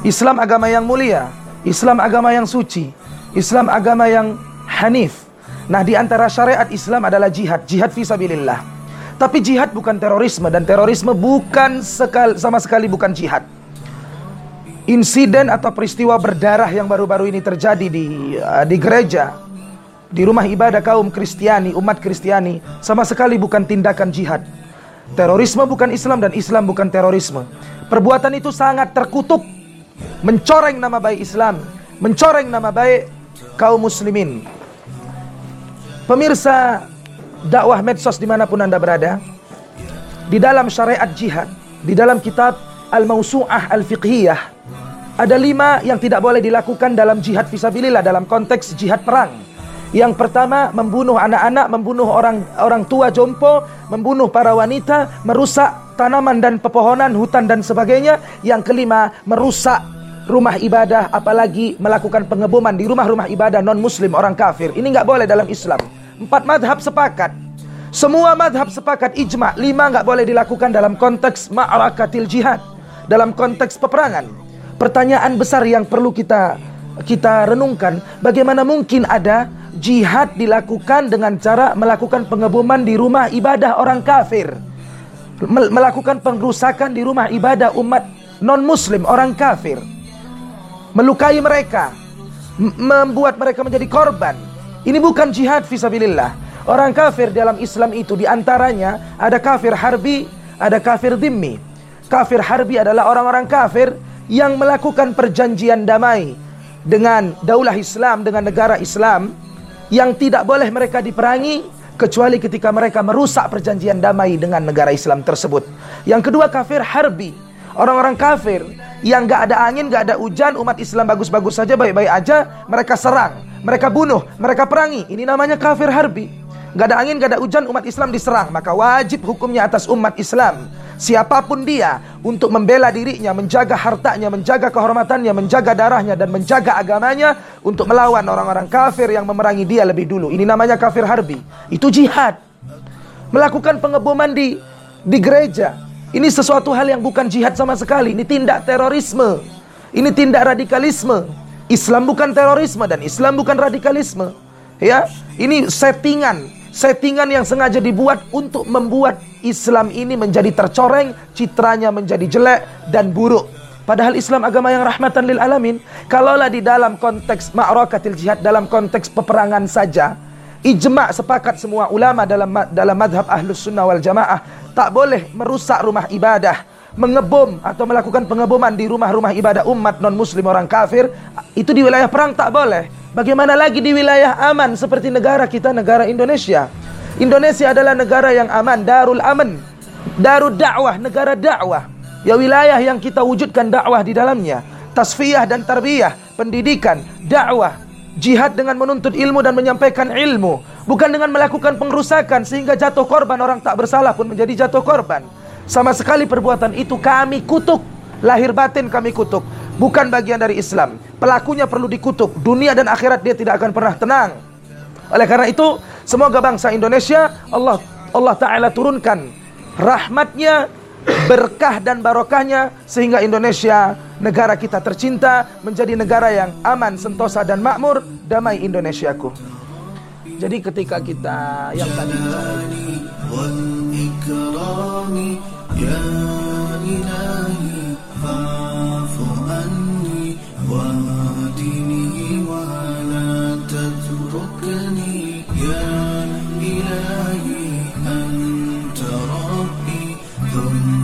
Islam agama yang mulia, Islam agama yang suci, Islam agama yang hanif. Nah, di antara syariat Islam adalah jihad, jihad fisabilillah. Tapi jihad bukan terorisme, dan terorisme sama sekali bukan jihad. Insiden atau peristiwa berdarah yang baru-baru ini terjadi di gereja, di rumah ibadah kaum Kristiani, umat Kristiani, sama sekali bukan tindakan jihad. Terorisme bukan Islam dan Islam bukan terorisme. Perbuatan itu sangat terkutuk, mencoreng nama baik Islam, mencoreng nama baik kaum muslimin. Pemirsa dakwah medsos dimanapun Anda berada, di dalam syariat jihad, di dalam kitab Al-Mawsu'ah Al-Fiqhiyah, ada 5 yang tidak boleh dilakukan dalam jihad fisabilillah, dalam konteks jihad perang. Yang pertama, membunuh anak-anak, membunuh orang tua jompo, membunuh para wanita, merusak tanaman dan pepohonan, hutan dan sebagainya. Yang kelima, merusak rumah ibadah, apalagi melakukan pengeboman di rumah-rumah ibadah non-muslim, orang kafir. Ini nggak boleh dalam Islam. 4 madhab sepakat, semua madhab sepakat, ijma'. 5 nggak boleh dilakukan dalam konteks ma'rakatil jihad, dalam konteks peperangan. Pertanyaan besar yang perlu kita renungkan, bagaimana mungkin ada jihad dilakukan dengan cara melakukan pengeboman di rumah ibadah orang kafir, melakukan pengrusakan di rumah ibadah umat non-muslim, orang kafir, melukai mereka, membuat mereka menjadi korban. Ini bukan jihad fisabilillah. Orang kafir dalam Islam itu diantaranya ada kafir harbi, ada kafir dhimmi. Kafir harbi adalah orang-orang kafir yang melakukan perjanjian damai dengan daulah Islam, dengan negara Islam, yang tidak boleh mereka diperangi kecuali ketika mereka merusak perjanjian damai dengan negara Islam tersebut. Yang kedua, kafir harbi, orang-orang kafir yang gak ada angin, gak ada hujan, umat Islam bagus-bagus saja, baik-baik aja, mereka serang, mereka bunuh, mereka perangi. Ini namanya kafir harbi. Gak ada angin, gak ada hujan, umat Islam diserang, maka wajib hukumnya atas umat Islam, siapapun dia, untuk membela dirinya, menjaga hartanya, menjaga kehormatannya, menjaga darahnya, dan menjaga agamanya, untuk melawan orang-orang kafir yang memerangi dia lebih dulu. Ini namanya kafir harbi. Itu jihad. Melakukan pengeboman di gereja, ini sesuatu hal yang bukan jihad sama sekali. Ini tindak terorisme, ini tindak radikalisme. Islam bukan terorisme dan Islam bukan radikalisme. Ya, ini settingan yang sengaja dibuat untuk membuat Islam ini menjadi tercoreng, citranya menjadi jelek dan buruk. Padahal Islam agama yang rahmatan lil alamin. Kalaulah di dalam konteks ma'rakatil jihad, dalam konteks peperangan saja, ijma' sepakat semua ulama dalam madhab ahlus sunnah wal jamaah, tak boleh merusak rumah ibadah, mengebom atau melakukan pengeboman di rumah-rumah ibadah umat non-muslim, orang kafir. Itu di wilayah perang tak boleh. Bagaimana lagi di wilayah aman seperti negara kita, negara Indonesia. Indonesia adalah negara yang aman, darul aman, darul dakwah, negara dakwah. Ya, wilayah yang kita wujudkan dakwah di dalamnya, tasfiyah dan tarbiyah, pendidikan, dakwah, jihad dengan menuntut ilmu dan menyampaikan ilmu, bukan dengan melakukan pengrusakan sehingga jatuh korban, orang tak bersalah pun menjadi jatuh korban. Sama sekali perbuatan itu kami kutuk, lahir batin kami kutuk. Bukan bagian dari Islam. Pelakunya perlu dikutuk, dunia dan akhirat dia tidak akan pernah tenang. Oleh karena itu, semoga bangsa Indonesia Allah Ta'ala turunkan rahmatnya, berkah dan barokahnya, sehingga Indonesia, negara kita tercinta, menjadi negara yang aman, sentosa dan makmur. Damai Indonesiaku. Jadi ketika kita yang tadi يا إلهي أنت ربي ثم